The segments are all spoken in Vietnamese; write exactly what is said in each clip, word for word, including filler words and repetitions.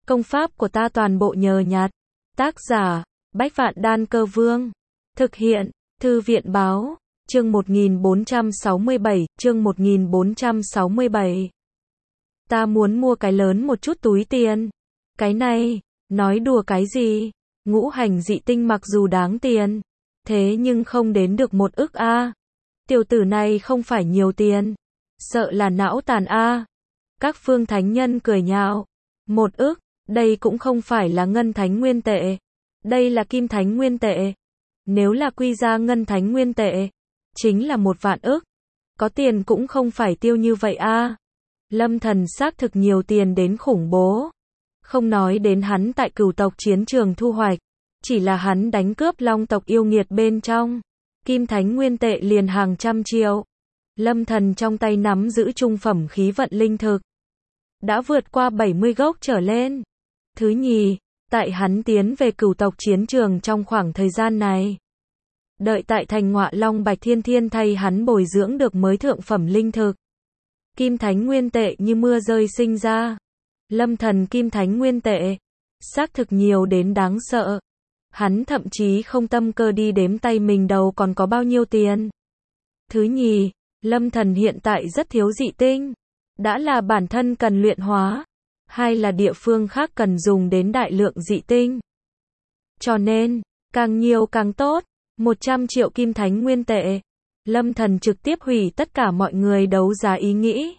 Công pháp của ta toàn bộ nhờ nhặt. Tác giả, Bách Vạn Đan Cơ Vương. Thực hiện, Thư viện Báo. Chương một nghìn bốn trăm sáu mươi bảy, chương một nghìn bốn trăm sáu mươi bảy. Ta muốn mua cái lớn một chút túi tiền. Cái này, nói đùa cái gì? Ngũ hành dị tinh mặc dù đáng tiền, thế nhưng không đến được một ức a. Tiểu tử này không phải nhiều tiền, sợ là não tàn a. Các phương thánh nhân cười nhạo. Một ức, đây cũng không phải là ngân thánh nguyên tệ, đây là kim thánh nguyên tệ. Nếu là quy ra ngân thánh nguyên tệ, chính là một vạn ức. Có tiền cũng không phải tiêu như vậy a. Lâm Thần xác thực nhiều tiền đến khủng bố. Không nói đến hắn tại cửu tộc chiến trường thu hoạch, chỉ là hắn đánh cướp long tộc yêu nghiệt bên trong, kim thánh nguyên tệ liền hàng trăm triệu. Lâm Thần trong tay nắm giữ trung phẩm khí vận linh thực, đã vượt qua bảy mươi gốc trở lên. Thứ nhì, tại hắn tiến về cửu tộc chiến trường trong khoảng thời gian này, đợi tại thành Ngọa Long Bạch Thiên Thiên thay hắn bồi dưỡng được mới thượng phẩm linh thực. Kim thánh nguyên tệ như mưa rơi sinh ra. Lâm Thần kim thánh nguyên tệ, xác thực nhiều đến đáng sợ. Hắn thậm chí không tâm cơ đi đếm tay mình đầu còn có bao nhiêu tiền. Thứ nhì, Lâm Thần hiện tại rất thiếu dị tinh. Đã là bản thân cần luyện hóa, hay là địa phương khác cần dùng đến đại lượng dị tinh. Cho nên, càng nhiều càng tốt. một trăm triệu kim thánh nguyên tệ. Lâm Thần trực tiếp hủy tất cả mọi người đấu giá ý nghĩ.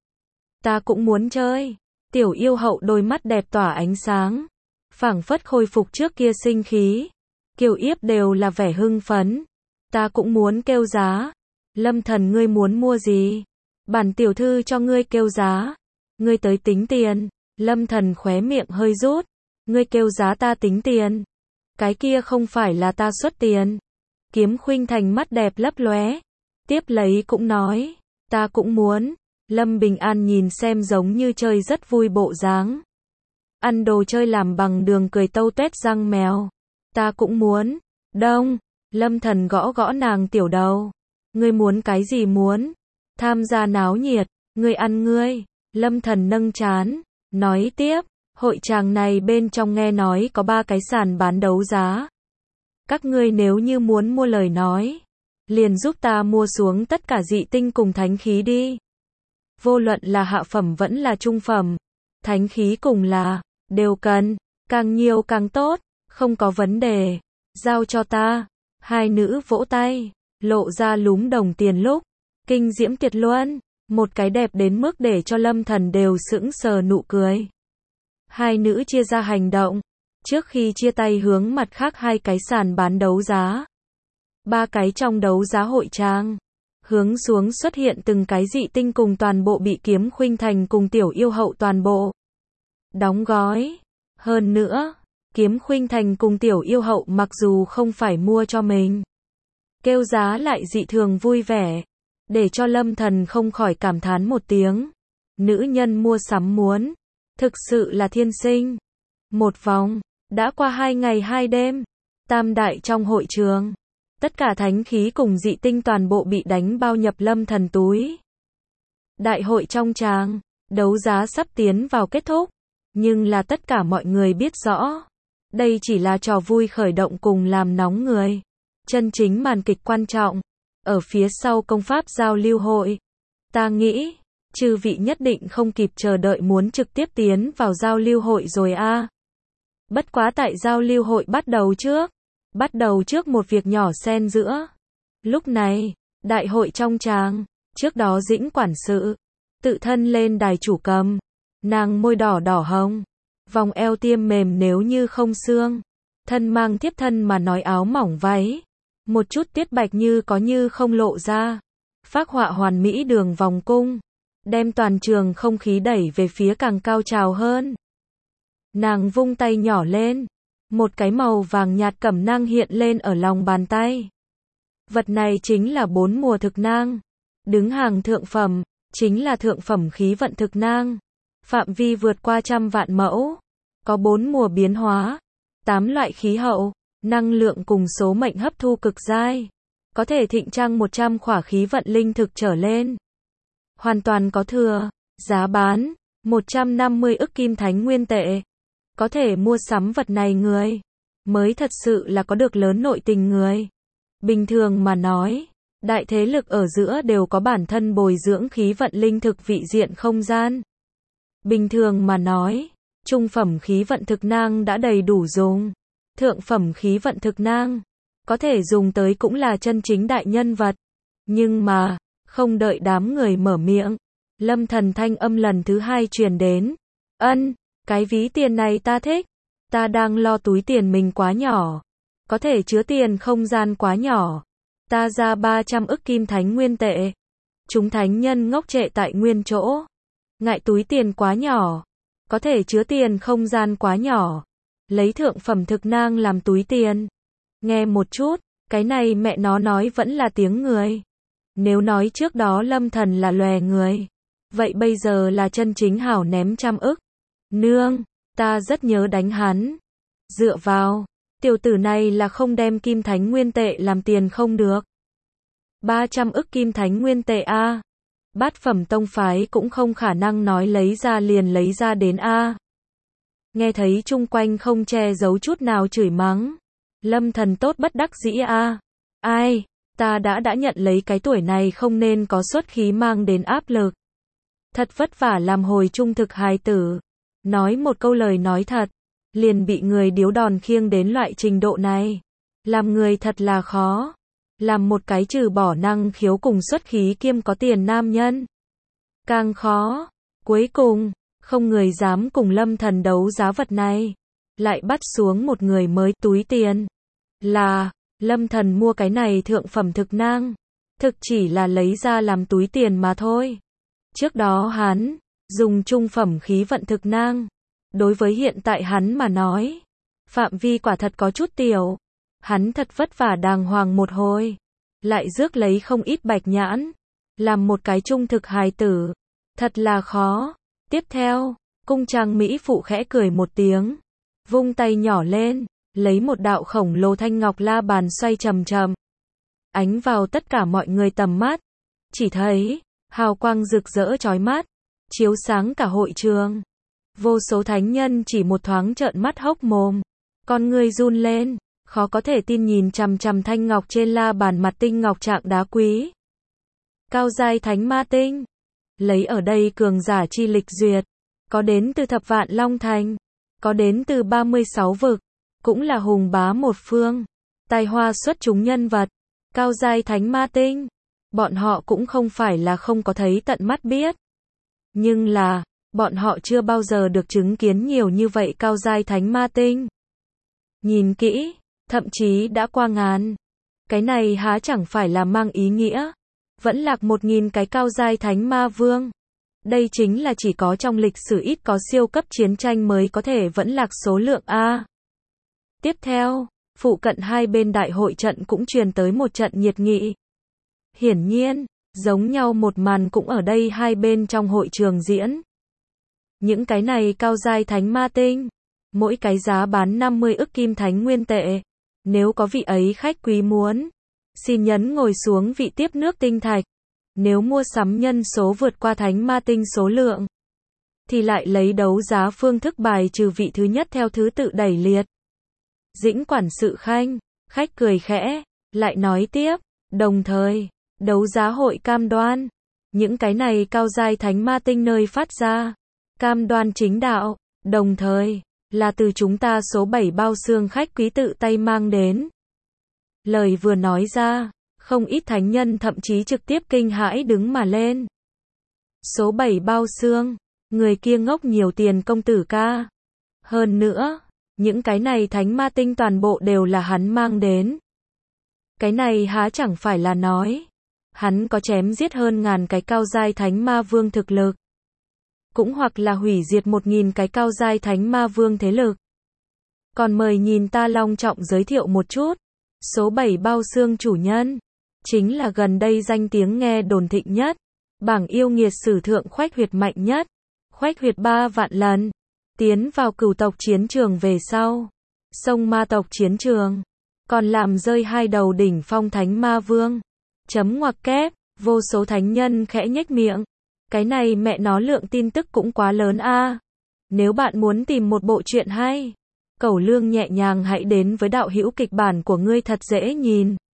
Ta cũng muốn chơi. Tiểu yêu hậu đôi mắt đẹp tỏa ánh sáng, phảng phất khôi phục trước kia sinh khí. Kiều Yếp đều là vẻ hưng phấn. Ta cũng muốn kêu giá. Lâm Thần ngươi muốn mua gì? Bản tiểu thư cho ngươi kêu giá. Ngươi tới tính tiền. Lâm Thần khóe miệng hơi rút. Ngươi kêu giá ta tính tiền. Cái kia không phải là ta xuất tiền. Kiếm Khuynh Thành mắt đẹp lấp lóe, tiếp lấy cũng nói, ta cũng muốn. Lâm Bình An nhìn xem giống như chơi rất vui bộ dáng. Ăn đồ chơi làm bằng đường cười tâu tuét răng mèo. Ta cũng muốn. Đông. Lâm Thần gõ gõ nàng tiểu đầu. Ngươi muốn cái gì muốn? Tham gia náo nhiệt. Ngươi ăn ngươi. Lâm Thần nâng trán, nói tiếp, hội tràng này bên trong nghe nói có ba cái sàn bán đấu giá. Các ngươi nếu như muốn mua lời nói, liền giúp ta mua xuống tất cả dị tinh cùng thánh khí đi. Vô luận là hạ phẩm vẫn là trung phẩm, thánh khí cùng là, đều cần, càng nhiều càng tốt, không có vấn đề, giao cho ta. Hai nữ vỗ tay, lộ ra lúm đồng tiền lúc, kinh diễm tuyệt luân, một cái đẹp đến mức để cho Lâm Thần đều sững sờ nụ cười. Hai nữ chia ra hành động, trước khi chia tay hướng mặt khác hai cái sàn bán đấu giá. Ba cái trong đấu giá hội trang, hướng xuống xuất hiện từng cái dị tinh cùng toàn bộ bị Kiếm Khuynh Thành cùng tiểu yêu hậu toàn bộ đóng gói. Hơn nữa, Kiếm Khuynh Thành cùng tiểu yêu hậu mặc dù không phải mua cho mình, kêu giá lại dị thường vui vẻ, để cho Lâm Thần không khỏi cảm thán một tiếng. Nữ nhân mua sắm muốn, thực sự là thiên sinh. Một vòng, đã qua hai ngày hai đêm, tam đại trong hội trường, tất cả thánh khí cùng dị tinh toàn bộ bị đánh bao nhập Lâm Thần túi. Đại hội trong tràng, đấu giá sắp tiến vào kết thúc, nhưng là tất cả mọi người biết rõ, đây chỉ là trò vui khởi động cùng làm nóng người. Chân chính màn kịch quan trọng, ở phía sau công pháp giao lưu hội. Ta nghĩ, chư vị nhất định không kịp chờ đợi muốn trực tiếp tiến vào giao lưu hội rồi a. Bất quá tại giao lưu hội bắt đầu trước, bắt đầu trước một việc nhỏ xen giữa. Lúc này, đại hội trong tràng, trước đó Dĩnh quản sự, tự thân lên đài chủ cầm, nàng môi đỏ đỏ hồng, vòng eo tiêm mềm nếu như không xương, thân mang tiếp thân mà nói áo mỏng váy, một chút tiết bạch như có như không lộ ra, phác họa hoàn mỹ đường vòng cung, đem toàn trường không khí đẩy về phía càng cao trào hơn. Nàng vung tay nhỏ lên, một cái màu vàng nhạt cẩm nang hiện lên ở lòng bàn tay. Vật này chính là bốn mùa thực nang, đứng hàng thượng phẩm, chính là thượng phẩm khí vận thực nang, phạm vi vượt qua trăm vạn mẫu, có bốn mùa biến hóa, tám loại khí hậu, năng lượng cùng số mệnh hấp thu cực dai, có thể thịnh trang một trăm khỏa khí vận linh thực trở lên. Hoàn toàn có thừa, giá bán một trăm năm mươi ức kim thánh nguyên tệ. Có thể mua sắm vật này người, mới thật sự là có được lớn nội tình người. Bình thường mà nói, đại thế lực ở giữa đều có bản thân bồi dưỡng khí vận linh thực vị diện không gian. Bình thường mà nói, trung phẩm khí vận thực nang đã đầy đủ dùng. Thượng phẩm khí vận thực nang, có thể dùng tới cũng là chân chính đại nhân vật. Nhưng mà, không đợi đám người mở miệng, Lâm Thần thanh âm lần thứ hai truyền đến. Ân, cái ví tiền này ta thích. Ta đang lo túi tiền mình quá nhỏ. Có thể chứa tiền không gian quá nhỏ. Ta ra ba trăm ức kim thánh nguyên tệ. Chúng thánh nhân ngốc trệ tại nguyên chỗ. Ngại túi tiền quá nhỏ. Có thể chứa tiền không gian quá nhỏ. Lấy thượng phẩm thực nang làm túi tiền. Nghe một chút, cái này mẹ nó nói vẫn là tiếng người. Nếu nói trước đó Lâm Thần là lòe người, vậy bây giờ là chân chính hảo ném trăm ức. Nương, ta rất nhớ đánh hắn. Dựa vào, tiểu tử này là không đem kim thánh nguyên tệ làm tiền không được. ba trăm ức kim thánh nguyên tệ a. Bát phẩm tông phái cũng không khả năng nói lấy ra liền lấy ra đến a. Nghe thấy chung quanh không che giấu chút nào chửi mắng. Lâm Thần tốt bất đắc dĩ a. Ai, ta đã đã nhận lấy cái tuổi này không nên có xuất khí mang đến áp lực. Thật vất vả làm hồi trung thực hài tử. Nói một câu lời nói thật, liền bị người điếu đòn khiêng đến loại trình độ này. Làm người thật là khó. Làm một cái trừ bỏ năng khiếu cùng xuất khí kiêm có tiền nam nhân. Càng khó. Cuối cùng, không người dám cùng Lâm Thần đấu giá vật này. Lại bắt xuống một người mới túi tiền. Là, Lâm Thần mua cái này thượng phẩm thực nang. Thực chỉ là lấy ra làm túi tiền mà thôi. Trước đó hắn, dùng trung phẩm khí vận thực nang. Đối với hiện tại hắn mà nói, phạm vi quả thật có chút tiểu. Hắn thật vất vả đàng hoàng một hồi. Lại rước lấy không ít bạch nhãn. Làm một cái trung thực hài tử. Thật là khó. Tiếp theo, cung trang Mỹ phụ khẽ cười một tiếng. Vung tay nhỏ lên, lấy một đạo khổng lồ thanh ngọc la bàn xoay chậm chậm. Ánh vào tất cả mọi người tầm mắt. Chỉ thấy, hào quang rực rỡ chói mắt, chiếu sáng cả hội trường. Vô số thánh nhân chỉ một thoáng trợn mắt hốc mồm. Con người run lên, khó có thể tin nhìn chằm chằm thanh ngọc trên la bàn mặt tinh ngọc trạng đá quý. Cao giai thánh ma tinh. Lấy ở đây cường giả chi lịch duyệt. Có đến từ thập vạn long thành. Có đến từ ba mươi sáu vực. Cũng là hùng bá một phương. Tài hoa xuất chúng nhân vật. Cao giai thánh ma tinh. Bọn họ cũng không phải là không có thấy tận mắt biết. Nhưng là, bọn họ chưa bao giờ được chứng kiến nhiều như vậy cao giai thánh ma tinh. Nhìn kỹ, thậm chí đã qua ngàn. Cái này há chẳng phải là mang ý nghĩa. Vẫn lạc một nghìn cái cao giai thánh ma vương. Đây chính là chỉ có trong lịch sử ít có siêu cấp chiến tranh mới có thể vẫn lạc số lượng A. Tiếp theo, phụ cận hai bên đại hội trận cũng truyền tới một trận nhiệt nghị. Hiển nhiên, giống nhau một màn cũng ở đây hai bên trong hội trường diễn. Những cái này cao giai thánh ma tinh, mỗi cái giá bán năm mươi ức kim thánh nguyên tệ. Nếu có vị ấy khách quý muốn, xin nhấn ngồi xuống vị tiếp nước tinh thạch. Nếu mua sắm nhân số vượt qua thánh ma tinh số lượng, thì lại lấy đấu giá phương thức bài trừ vị thứ nhất theo thứ tự đẩy liệt. Dĩnh quản sự khanh, khách cười khẽ, lại nói tiếp, đồng thời, đấu giá hội cam đoan, những cái này cao giai thánh ma tinh nơi phát ra, cam đoan chính đạo, đồng thời, là từ chúng ta số bảy bao xương khách quý tự tay mang đến. Lời vừa nói ra, không ít thánh nhân thậm chí trực tiếp kinh hãi đứng mà lên. Số bảy bao xương, người kia ngốc nhiều tiền công tử ca. Hơn nữa, những cái này thánh ma tinh toàn bộ đều là hắn mang đến. Cái này há chẳng phải là nói, hắn có chém giết hơn ngàn cái cao giai thánh ma vương thực lực. Cũng hoặc là hủy diệt một nghìn cái cao giai thánh ma vương thế lực. Còn mời nhìn ta long trọng giới thiệu một chút. Số bảy bao xương chủ nhân, chính là gần đây danh tiếng nghe đồn thịnh nhất. Bảng yêu nghiệt sử thượng khoách huyệt mạnh nhất. Khoách huyệt ba vạn lần. Tiến vào cửu tộc chiến trường về sau. Sông ma tộc chiến trường. Còn làm rơi hai đầu đỉnh phong thánh ma vương. Chấm ngoặc kép, vô số thánh nhân khẽ nhếch miệng. Cái này mẹ nó lượng tin tức cũng quá lớn a. Nếu bạn muốn tìm một bộ truyện hay, cẩu lương nhẹ nhàng hãy đến với đạo hữu kịch bản của ngươi thật dễ nhìn.